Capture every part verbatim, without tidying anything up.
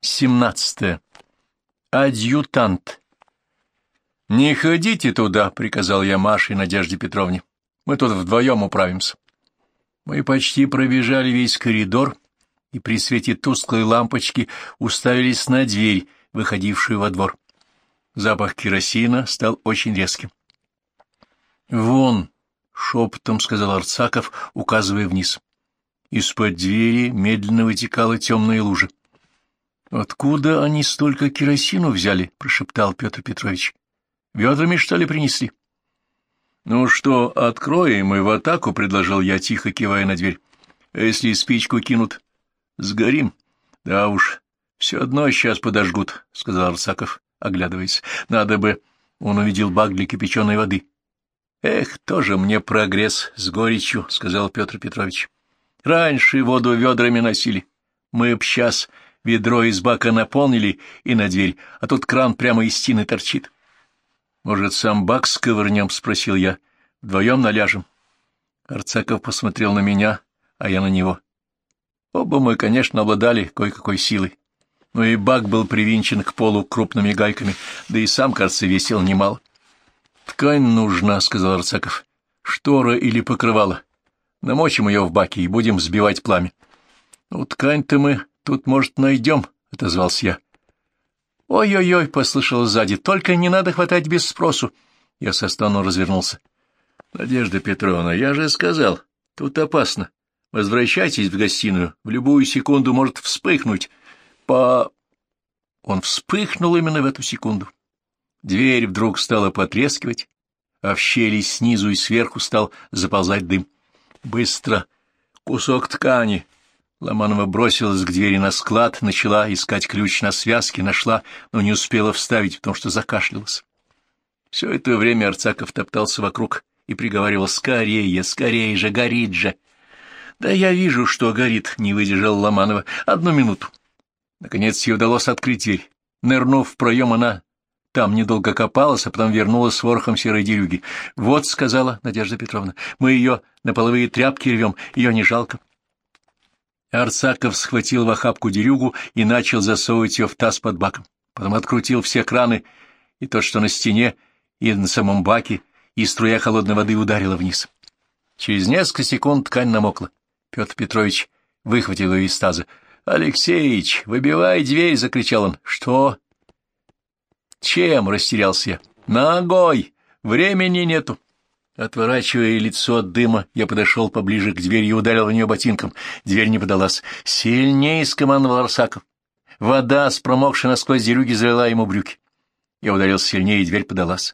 семнадцатое. Адъютант. «Не ходите туда», — приказал я Маше и Надежде Петровне. «Мы тут вдвоем управимся». Мы почти пробежали весь коридор и при свете тусклой лампочки уставились на дверь, выходившую во двор. Запах керосина стал очень резким. «Вон», — шепотом сказал Арцаков, указывая вниз. Из-под двери медленно вытекала темная лужа. «Откуда они столько керосину взяли?» — прошептал Петр Петрович. «Ведрами, что ли, принесли?» «Ну что, откроем и в атаку», — предложил я, тихо кивая на дверь. «А если спичку кинут, сгорим?» «Да уж, все одно сейчас подожгут», — сказал Арцаков, оглядываясь. «Надо бы...» — он увидел бак для кипяченой воды. «Эх, тоже мне прогресс с горечью», — сказал Петр Петрович. «Раньше воду ведрами носили. Мы б сейчас ведро из бака наполнили и на дверь, а тут кран прямо из стены торчит». «Может, сам бак сковырнем?» — спросил я. «Вдвоем наляжем». Арцаков посмотрел на меня, а я на него. Оба мы, конечно, обладали кое-какой силой, но и бак был привинчен к полу крупными гайками, да и сам, кажется, весил немало. «Ткань нужна», — сказал Арцаков. «Штора или покрывало. Намочим ее в баке и будем взбивать пламя». «Ну, ткань-то мы тут, может, найдем», — отозвался я. «Ой-ой-ой», — послышалось сзади, — «только не надо хватать без спросу». Я со стоном развернулся. «Надежда Петровна, я же сказал, тут опасно. Возвращайтесь в гостиную, в любую секунду может вспыхнуть. По...» Он вспыхнул именно в эту секунду. Дверь вдруг стала потрескивать, а в щели снизу и сверху стал заползать дым. «Быстро! Кусок ткани!» Ломанова бросилась к двери на склад, начала искать ключ на связке, нашла, но не успела вставить, потому что закашлялась. Все это время Арцаков топтался вокруг и приговаривал: «Скорее, скорее же, горит же!» «Да я вижу, что горит», — не выдержала Ломанова. «Одну минуту». Наконец ей удалось открыть дверь. Нырнув в проем, она там недолго копалась, а потом вернулась с ворохом серой дерюги. «Вот», — сказала Надежда Петровна, — «мы ее на половые тряпки рвем, ее не жалко». Арцаков схватил в охапку дерюгу и начал засовывать ее в таз под баком. Потом открутил все краны, и тот, что на стене, и на самом баке, и струя холодной воды ударила вниз. Через несколько секунд ткань намокла. Петр Петрович выхватил ее из таза. «Алексеич, выбивай дверь!» — закричал он. «Что?» «Чем?» — растерялся я. «Ногой! Времени нету!» Отворачивая лицо от дыма, я подошел поближе к двери и ударил в нее ботинком. Дверь не подалась. «Сильнее!» — скомандовал Арцаков. Вода, с промокшей насквозь дерюги, залила ему брюки. Я ударил сильнее, и дверь подалась.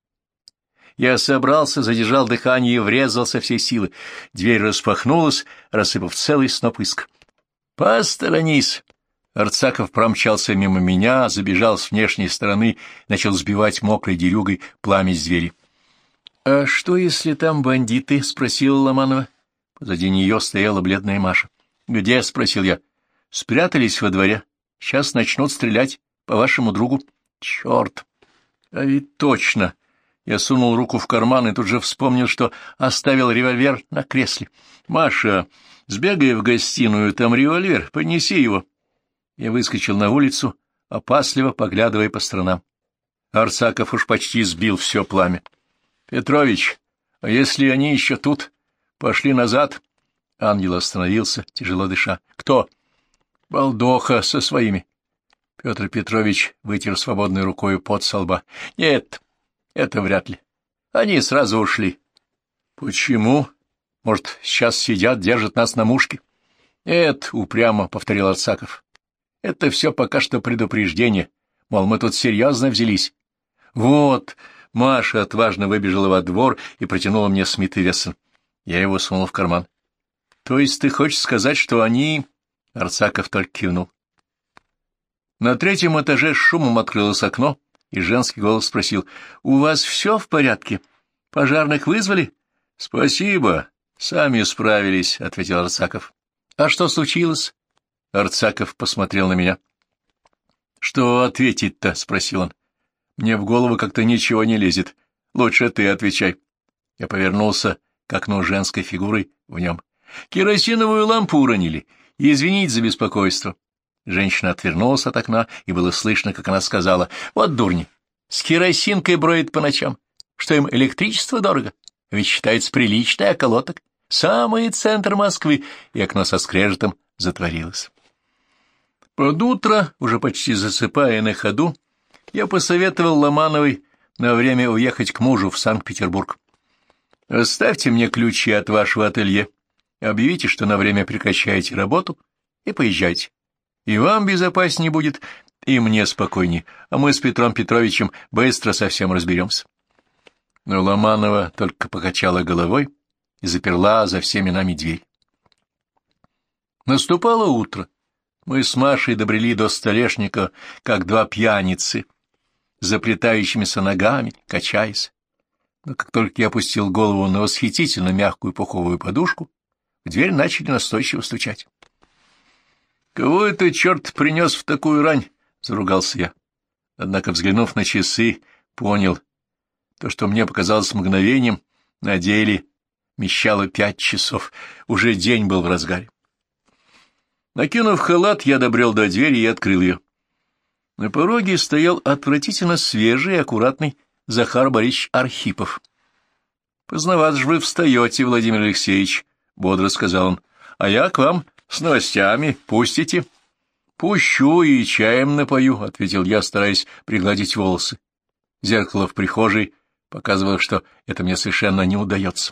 Я собрался, задержал дыхание и врезал со всей силы. Дверь распахнулась, рассыпав целый сноп искр. «Посторонись!» Арцаков промчался мимо меня, забежал с внешней стороны, начал сбивать мокрой дерюгой пламя с двери. «А что, если там бандиты?» — спросила Ломанова. Позади нее стояла бледная Маша. «Где?» — спросил я. «Спрятались во дворе. Сейчас начнут стрелять по вашему другу». «Черт! А ведь точно!» Я сунул руку в карман и тут же вспомнил, что оставил револьвер на кресле. «Маша, сбегай в гостиную, там револьвер, поднеси его». Я выскочил на улицу, опасливо поглядывая по сторонам. Арцаков уж почти сбил все пламя. «Петрович, а если они еще тут? Пошли назад». Ангел остановился, тяжело дыша. «Кто?» «Балдоха со своими». Петр Петрович вытер свободной рукой пот со лба. «Нет, это вряд ли. Они сразу ушли». «Почему? Может, сейчас сидят, держат нас на мушке?» «Нет», — упрямо повторил Арцаков. «Это все пока что предупреждение. Мол, мы тут серьезно взялись». «Вот». Маша отважно выбежала во двор и протянула мне Смит и Вессон. Я его сунул в карман. — То есть ты хочешь сказать, что они... Арцаков только кивнул. На третьем этаже с шумом открылось окно, и женский голос спросил: — У вас все в порядке? Пожарных вызвали? — Спасибо, сами справились, — ответил Арцаков. — А что случилось? Арцаков посмотрел на меня. — Что ответить-то? — спросил он. Мне в голову как-то ничего не лезет. Лучше ты отвечай. Я повернулся к окну женской фигурой в нем. Керосиновую лампу уронили. Извините за беспокойство. Женщина отвернулась от окна, и было слышно, как она сказала: «Вот дурни, с керосинкой броет по ночам. Что им электричество дорого? Ведь считается приличный околоток. Самый центр Москвы», и окно со скрежетом затворилось. Под утро, уже почти засыпая на ходу, я посоветовал Ломановой на время уехать к мужу в Санкт-Петербург. «Оставьте мне ключи от вашего ателье, объявите, что на время прекращаете работу, и поезжайте. И вам безопаснее будет, и мне спокойнее, а мы с Петром Петровичем быстро совсем разберемся». Но Ломанова только покачала головой и заперла за всеми нами дверь. Наступало утро. Мы с Машей добрели до Столешника, как два пьяницы, заплетающимися ногами, качаясь. Но как только я опустил голову на восхитительно мягкую пуховую подушку, в дверь начали настойчиво стучать. «Кого это черт принес в такую рань?» — заругался я. Однако, взглянув на часы, понял, то, что мне показалось мгновением, на деле вмещало пять часов. Уже день был в разгаре. Накинув халат, я добрел до двери и открыл ее. На пороге стоял отвратительно свежий и аккуратный Захар Борисович Архипов. — Поздновато же вы встаете, Владимир Алексеевич, — бодро сказал он. — А я к вам с новостями. Пустите? — Пущу и чаем напою, — ответил я, стараясь пригладить волосы. Зеркало в прихожей показывало, что это мне совершенно не удается.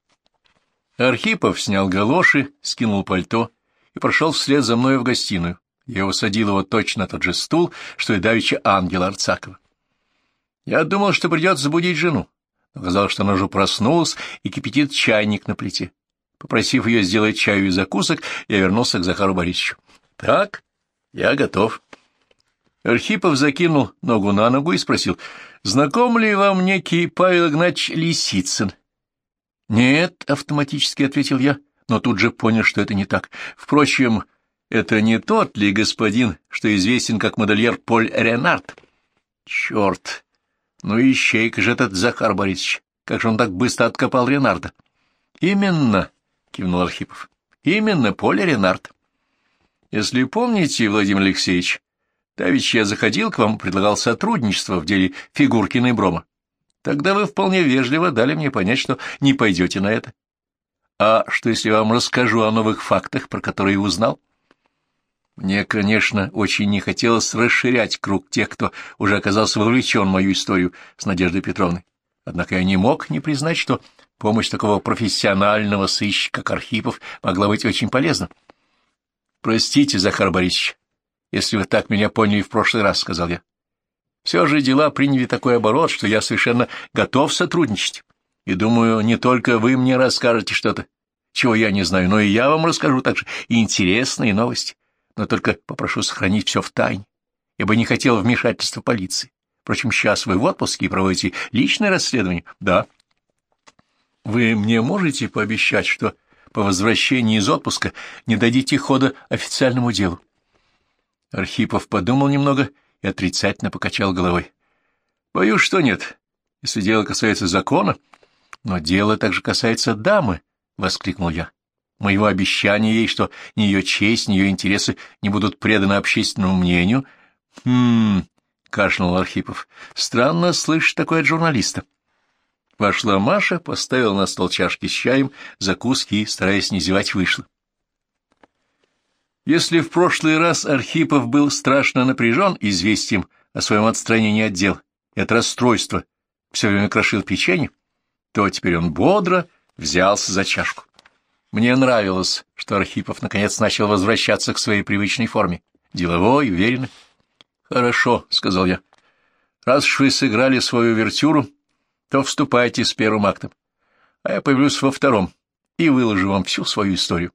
Архипов снял галоши, скинул пальто и прошел вслед за мной в гостиную. Я усадил его точно на тот же стул, что и давеча Ангела Арцакова. Я думал, что придется забудить жену. Оказалось, что она уже проснулась и кипятит чайник на плите. Попросив ее сделать чаю и закусок, я вернулся к Захару Борисовичу. — Так, я готов. Архипов закинул ногу на ногу и спросил: — Знаком ли вам некий Павел Игнатьевич Лисицын? — Нет, — автоматически ответил я, но тут же понял, что это не так. Впрочем, это не тот ли господин, что известен как модельер Поль Ренард? — Черт! Ну и ищейка же этот Захар Борисович. Как же он так быстро откопал Ренарда? — Именно, — кивнул Архипов, — именно Поль Ренард. Если помните, Владимир Алексеевич, давеча я заходил к вам, предлагал сотрудничество в деле Фигуркина и Брома. Тогда вы вполне вежливо дали мне понять, что не пойдете на это. А что, если я вам расскажу о новых фактах, про которые узнал? Мне, конечно, очень не хотелось расширять круг тех, кто уже оказался вовлечен в мою историю с Надеждой Петровной. Однако я не мог не признать, что помощь такого профессионального сыщика, как Архипов, могла быть очень полезна. — Простите, Захар Борисович, если вы так меня поняли в прошлый раз, — сказал я. Все же дела приняли такой оборот, что я совершенно готов сотрудничать. И думаю, не только вы мне расскажете что-то, чего я не знаю, но и я вам расскажу также и интересные новости. Но только попрошу сохранить все в тайне. Я бы не хотел вмешательства полиции. Впрочем, сейчас вы в отпуске и проводите личное расследование? Да. Вы мне можете пообещать, что по возвращении из отпуска не дадите хода официальному делу? Архипов подумал немного и отрицательно покачал головой. — Боюсь, что нет, если дело касается закона. — Но дело также касается дамы, — воскликнул я. Моего обещания ей, что ни ее честь, ни ее интересы не будут преданы общественному мнению. — Хм... — кашлянул Архипов. — Странно слышать такое от журналиста. Вошла Маша, поставила на стол чашки с чаем, закуски и, стараясь не зевать, вышла. Если в прошлый раз Архипов был страшно напряжен известием о своем отстранении от дел и от расстройства все время крошил печенье, то теперь он бодро взялся за чашку. Мне нравилось, что Архипов наконец начал возвращаться к своей привычной форме, деловой, уверенный. — Хорошо, — сказал я. — Раз уж вы сыграли свою увертюру, то вступайте с первым актом, а я появлюсь во втором и выложу вам всю свою историю.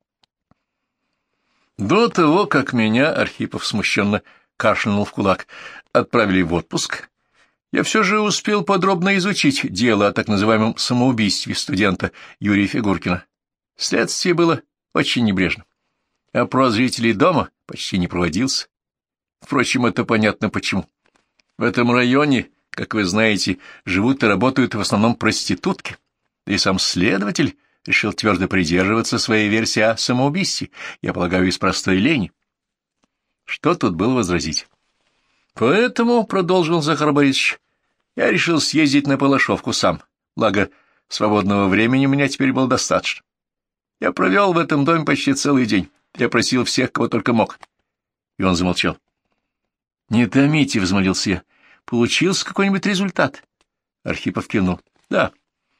До того, как меня, Архипов смущенно кашлянул в кулак, отправили в отпуск, я все же успел подробно изучить дело о так называемом самоубийстве студента Юрия Фигуркина. Следствие было очень небрежно. Опрос жителей дома почти не проводился. Впрочем, это понятно почему. В этом районе, как вы знаете, живут и работают в основном проститутки, и сам следователь решил твердо придерживаться своей версии о самоубийстве, я полагаю, из простой лени. Что тут было возразить? Поэтому, — продолжил Захар Борисович, — я решил съездить на Палашовку сам, благо свободного времени у меня теперь было достаточно. Я провел в этом доме почти целый день. Я просил всех, кого только мог. И он замолчал. — Не томите, — взмолился я. — Получился какой-нибудь результат? Архипов кивнул. — Да.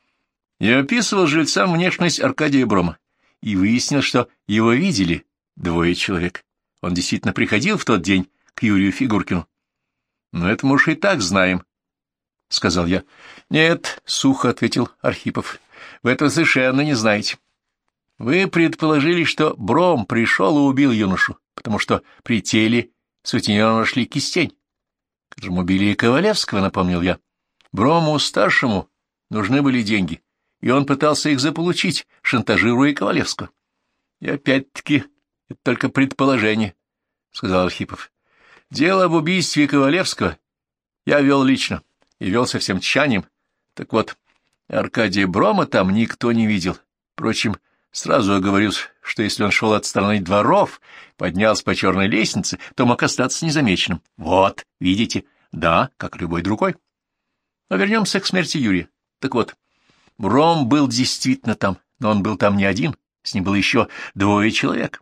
Я описывал жильцам внешность Аркадия Брома и выяснил, что его видели двое человек. Он действительно приходил в тот день к Юрию Фигуркину. — Но это мы уж и так знаем, — сказал я. — Нет, — сухо ответил Архипов, — вы этого совершенно не знаете. Вы предположили, что Бром пришел и убил юношу, потому что при теле сутенера нашли кистень, которым убили и Ковалевского, — напомнил я. Брому-старшему нужны были деньги, и он пытался их заполучить, шантажируя Ковалевского. — И опять-таки это только предположение, — сказал Архипов. — Дело об убийстве Ковалевского я вел лично и вел со всем тщанием. Так вот, Аркадия Брома там никто не видел. Впрочем, сразу оговорюсь, что если он шел от стороны дворов, поднялся по черной лестнице, то мог остаться незамеченным. Вот, видите, да, как любой другой. Но вернемся к смерти Юрия. Так вот, Бром был действительно там, но он был там не один, с ним было еще двое человек.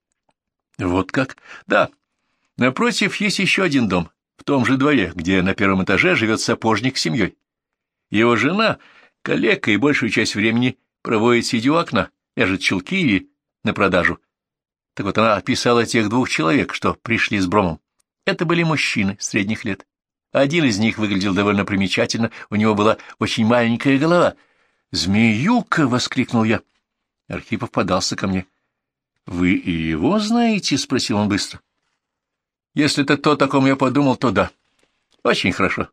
Вот как? Да. Напротив есть еще один дом, в том же дворе, где на первом этаже живет сапожник с семьей. Его жена, калека, и большую часть времени проводит, сидя у окна, вяжет чулки или на продажу. Так вот, она описала тех двух человек, что пришли с Бромом. Это были мужчины средних лет. Один из них выглядел довольно примечательно, у него была очень маленькая голова. «Змеюка!» — воскликнул я. Архипов подался ко мне. «Вы и его знаете?» — спросил он быстро. «Если это то, о ком я подумал, то да. Очень хорошо.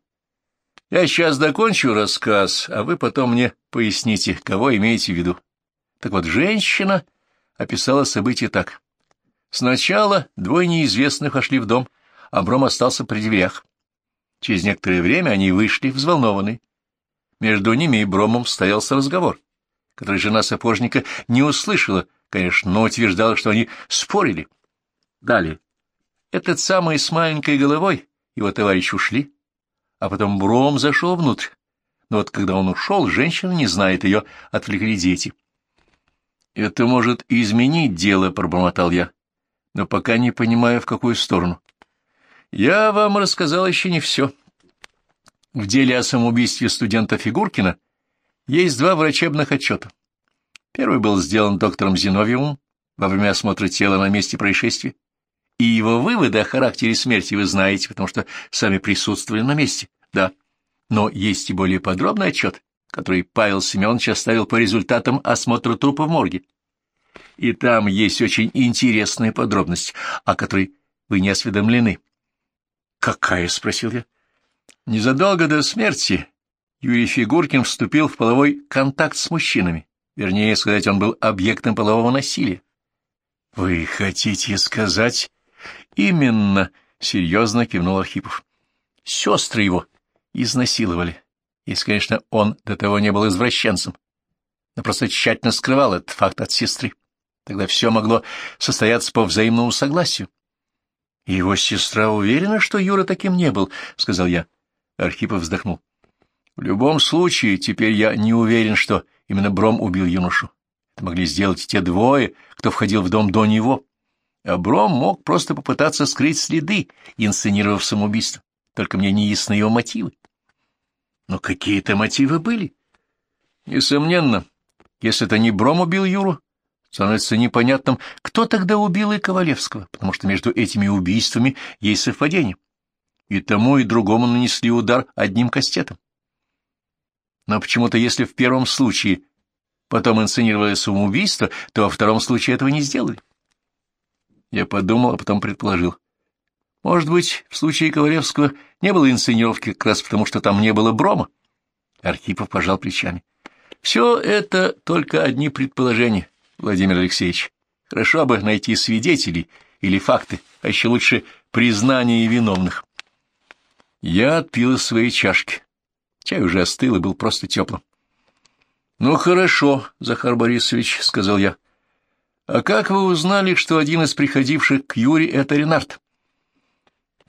Я сейчас закончу рассказ, а вы потом мне поясните, кого имеете в виду». Так вот, женщина описала события так. Сначала двое неизвестных вошли в дом, а Бром остался при дверях. Через некоторое время они вышли, взволнованные. Между ними и Бромом состоялся разговор, который жена сапожника не услышала, конечно, но утверждала, что они спорили. Далее. Этот самый с маленькой головой, его товарищ ушли, а потом Бром зашел внутрь. Но вот когда он ушел, женщина не знает, ее отвлекли дети. — Это может изменить дело, — пробормотал я, но пока не понимаю, в какую сторону. Я вам рассказал еще не все. В деле о самоубийстве студента Фигуркина есть два врачебных отчета. Первый был сделан доктором Зиновьевым во время осмотра тела на месте происшествия, и его выводы о характере смерти вы знаете, потому что сами присутствовали на месте, да. Но есть и более подробный отчет, который Павел Семенович оставил по результатам осмотра трупа в морге. И там есть очень интересная подробность, о которой вы не осведомлены. «Какая?» — спросил я. Незадолго до смерти Юрий Фигуркин вступил в половой контакт с мужчинами. Вернее сказать, он был объектом полового насилия. — Вы хотите сказать? — Именно, — серьезно кивнул Архипов. Сестры его изнасиловали, если, конечно, он до того не был извращенцем, но просто тщательно скрывал этот факт от сестры. Тогда все могло состояться по взаимному согласию. — Его сестра уверена, что Юра таким не был, — сказал я. Архипов вздохнул. — В любом случае, теперь я не уверен, что именно Бром убил юношу. Это могли сделать и те двое, кто входил в дом до него. А Бром мог просто попытаться скрыть следы, инсценировав самоубийство. Только мне не ясны его мотивы. Но какие-то мотивы были. Несомненно, если это не Бром убил Юру, становится непонятным, кто тогда убил и Ковалевского, потому что между этими убийствами есть совпадение. И тому, и другому нанесли удар одним кастетом. Но почему-то, если в первом случае потом инсценировали самоубийство, то во втором случае этого не сделали. Я подумал, а потом предположил. Может быть, в случае Ковалевского не было инсценировки как раз потому, что там не было Брома? Архипов пожал плечами. Все это только одни предположения, Владимир Алексеевич. Хорошо бы найти свидетелей или факты, а еще лучше признание виновных. Я отпил из своей чашки. Чай уже остыл и был просто теплым. — Ну, хорошо, Захар Борисович, — сказал я. — А как вы узнали, что один из приходивших к Юре — это Ренард?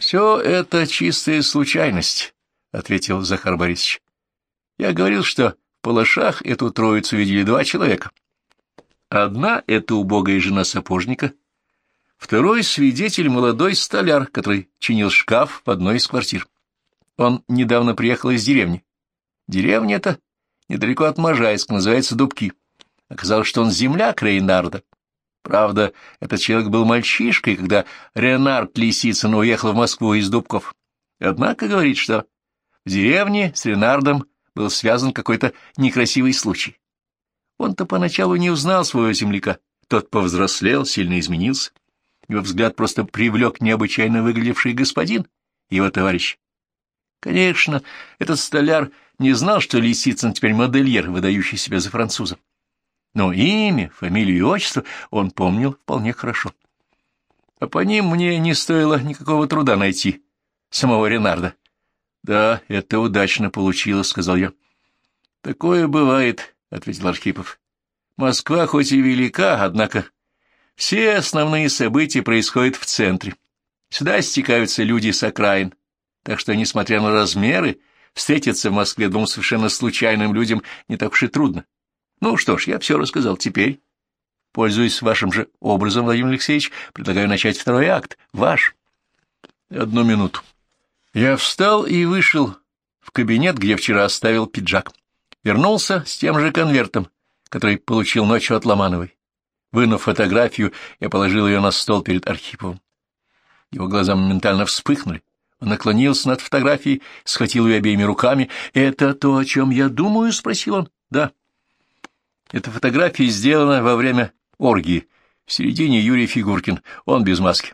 Все это чистая случайность, — ответил Захар Борисович. Я говорил, что в Палашах эту троицу видели два человека. Одна — это убогая жена сапожника, второй — свидетель молодой столяр, который чинил шкаф в одной из квартир. Он недавно приехал из деревни. Деревня эта недалеко от Можайска, называется Дубки. Оказалось, что он земляк Рейнарда. Правда, этот человек был мальчишкой, когда Ренард Лисицын уехал в Москву из Дубков. Однако говорит, что в деревне с Ренардом был связан какой-то некрасивый случай. Он-то поначалу не узнал своего земляка. Тот повзрослел, сильно изменился. Его взгляд просто привлек необычайно выглядевший господин, его товарищ. Конечно, этот столяр не знал, что Лисицын теперь модельер, выдающий себя за француза. Но имя, фамилию и отчество он помнил вполне хорошо. А по ним мне не стоило никакого труда найти самого Ренарда. — Да, это удачно получилось, — сказал я. — Такое бывает, — ответил Архипов. — Москва хоть и велика, однако все основные события происходят в центре. Сюда стекаются люди с окраин, так что, несмотря на размеры, встретиться в Москве двум совершенно случайным людям не так уж и трудно. Ну что ж, я все рассказал. Теперь, пользуясь вашим же образом, Владимир Алексеевич, предлагаю начать второй акт. Ваш. Одну минуту. Я встал и вышел в кабинет, где вчера оставил пиджак. Вернулся с тем же конвертом, который получил ночью от Ломановой. Вынув фотографию, я положил ее на стол перед Архиповым. Его глаза моментально вспыхнули. Он наклонился над фотографией, схватил ее обеими руками. «Это то, о чем я думаю?» — спросил он. «Да». Эта фотография сделана во время оргии. В середине Юрий Фигуркин, он без маски.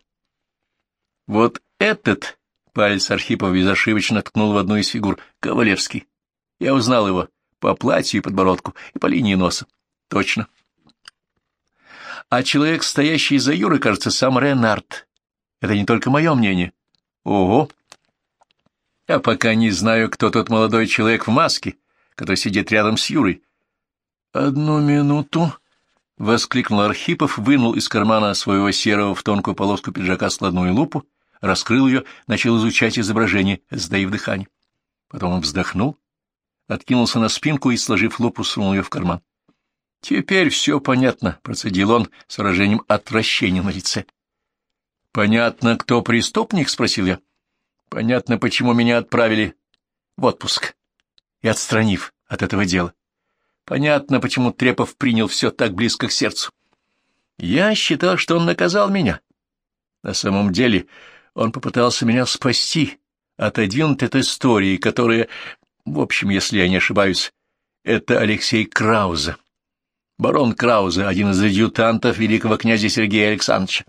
Вот этот, палец Архипова безошибочно ткнул в одну из фигур, Кавалерский. Я узнал его по платью и подбородку, и по линии носа. Точно. А человек, стоящий за Юрой, кажется, сам Ренард. Это не только мое мнение. Ого! Я пока не знаю, кто тот молодой человек в маске, который сидит рядом с Юрой. «Одну минуту!» — воскликнул Архипов, вынул из кармана своего серого в тонкую полоску пиджака складную лупу, раскрыл ее, начал изучать изображение, сдаив дыхание. Потом он вздохнул, откинулся на спинку и, сложив лупу, сунул ее в карман. «Теперь все понятно», — процедил он с выражением отвращения на лице. «Понятно, кто преступник?» — спросил я. «Понятно, почему меня отправили в отпуск и отстранив от этого дела. Понятно, почему Трепов принял все так близко к сердцу. Я считал, что он наказал меня. На самом деле он попытался меня спасти, отодвинуть от истории, которая, в общем, если я не ошибаюсь, это Алексей Краузе. Барон Краузе, один из адъютантов великого князя Сергея Александровича.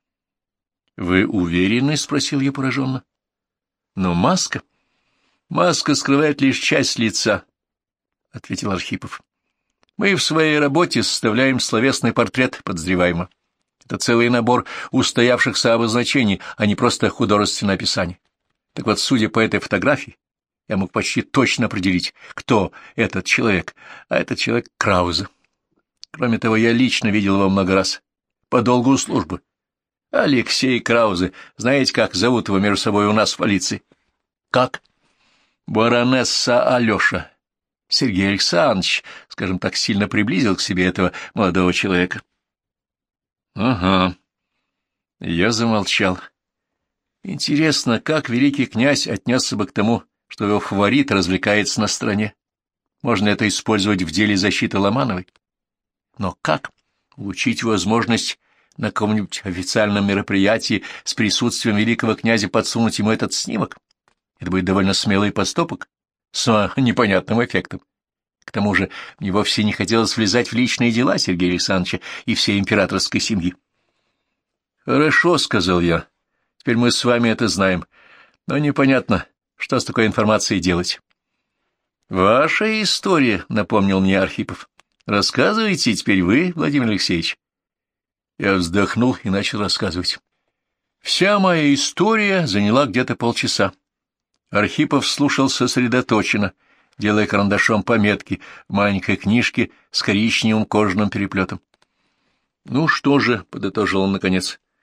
— Вы уверены? — спросил я пораженно. — Но маска... — Маска скрывает лишь часть лица, — ответил Архипов. Мы в своей работе составляем словесный портрет подозреваемого. Это целый набор устоявшихся обозначений, а не просто художественное описание. Так вот, судя по этой фотографии, я мог почти точно определить, кто этот человек, а этот человек Краузе. Кроме того, я лично видел его много раз, по долгу службы. Алексей Краузе, знаете, как зовут его между собой у нас в полиции? Как? Баронесса Алеша. Сергей Александрович, скажем так, сильно приблизил к себе этого молодого человека. — Ага. Я замолчал. Интересно, как великий князь отнесся бы к тому, что его фаворит развлекается на стороне? Можно это использовать в деле защиты Ломановой? Но как улучшить возможность на каком-нибудь официальном мероприятии с присутствием великого князя подсунуть ему этот снимок? Это будет довольно смелый поступок с непонятным эффектом. К тому же мне вовсе не хотелось влезать в личные дела Сергея Александровича и всей императорской семьи. — Хорошо, — сказал я, — теперь мы с вами это знаем, но непонятно, что с такой информацией делать. — Ваша история, — напомнил мне Архипов. — Рассказывайте теперь вы, Владимир Алексеевич. Я вздохнул и начал рассказывать. Вся моя история заняла где-то полчаса. Архипов слушал сосредоточенно, делая карандашом пометки в маленькой книжке с коричневым кожаным переплетом. — Ну что же, — подытожил он наконец,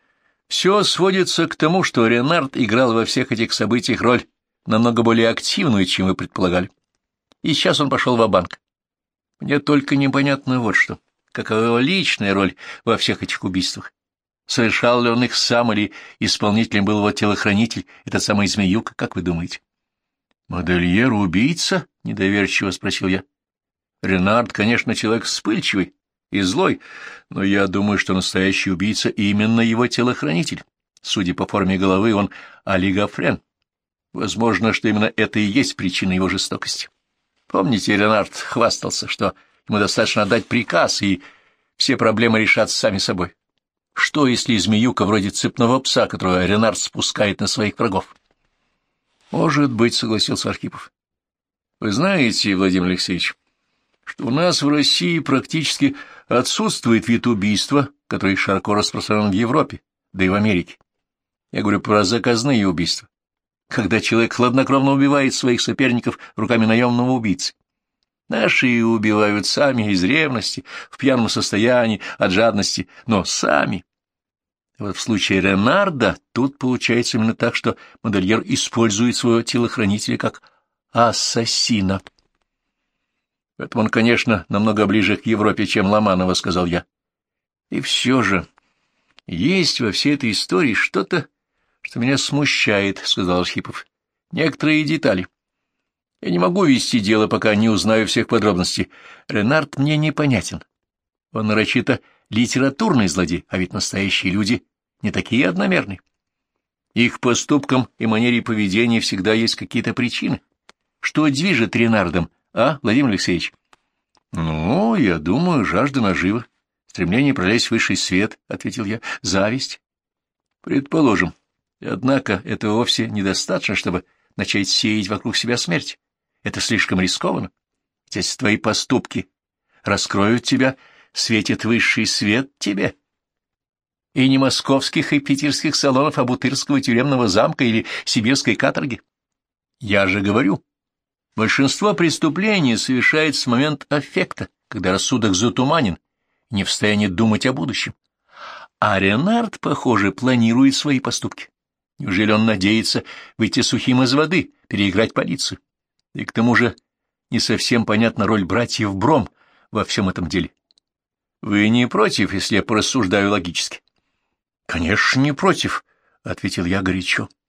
Все сводится к тому, что Ренард играл во всех этих событиях роль намного более активную, чем вы предполагали. И сейчас он пошел ва-банк. Мне только непонятно вот что. Какова его личная роль во всех этих убийствах? Совершал ли он их сам, или исполнителем был его телохранитель, этот самый Змеюка, как вы думаете? «Модельер-убийца?» — недоверчиво спросил я. «Ренард, конечно, человек вспыльчивый и злой, но я думаю, что настоящий убийца именно его телохранитель. Судя по форме головы, он олигофрен. Возможно, что именно это и есть причина его жестокости. Помните, Ренард хвастался, что ему достаточно отдать приказ, и все проблемы решатся сами собой. Что, если змеюка вроде цепного пса, которого Ренард спускает на своих врагов?» «Может быть», — согласился Архипов. «Вы знаете, Владимир Алексеевич, что у нас в России практически отсутствует вид убийства, который широко распространен в Европе, да и в Америке. Я говорю про заказные убийства, когда человек хладнокровно убивает своих соперников руками наемного убийцы. Наши убивают сами из ревности, в пьяном состоянии, от жадности, но сами. Вот в случае Ренарда тут получается именно так, что модельер использует своего телохранителя как ассасина. Поэтому он, конечно, намного ближе к Европе, чем Ломанова, — сказал я. И все же есть во всей этой истории что-то, что меня смущает, — сказал Архипов. Некоторые детали. Я не могу вести дело, пока не узнаю всех подробностей. Ренард мне непонятен. Он нарочито литературный злодей, а ведь настоящие люди не такие одномерные. Их поступкам и манере поведения всегда есть какие-то причины. Что движет Ренардом, а, Владимир Алексеевич? — Ну, я думаю, жажда наживы, стремление пролезть в высший свет, — ответил я, — зависть. — Предположим. Однако этого вовсе недостаточно, чтобы начать сеять вокруг себя смерть. Это слишком рискованно. Если твои поступки раскроют тебя, светит высший свет тебе. И не московских и питерских салонов, а Бутырского тюремного замка или сибирской каторги. Я же говорю, большинство преступлений совершается с момента аффекта, когда рассудок затуманен, не в состоянии думать о будущем. А Ренард, похоже, планирует свои поступки. Неужели он надеется выйти сухим из воды, переиграть полицию? И к тому же не совсем понятна роль братьев Бром во всем этом деле. Вы не против, если я порассуждаю логически? — Конечно, не против, — ответил я горячо.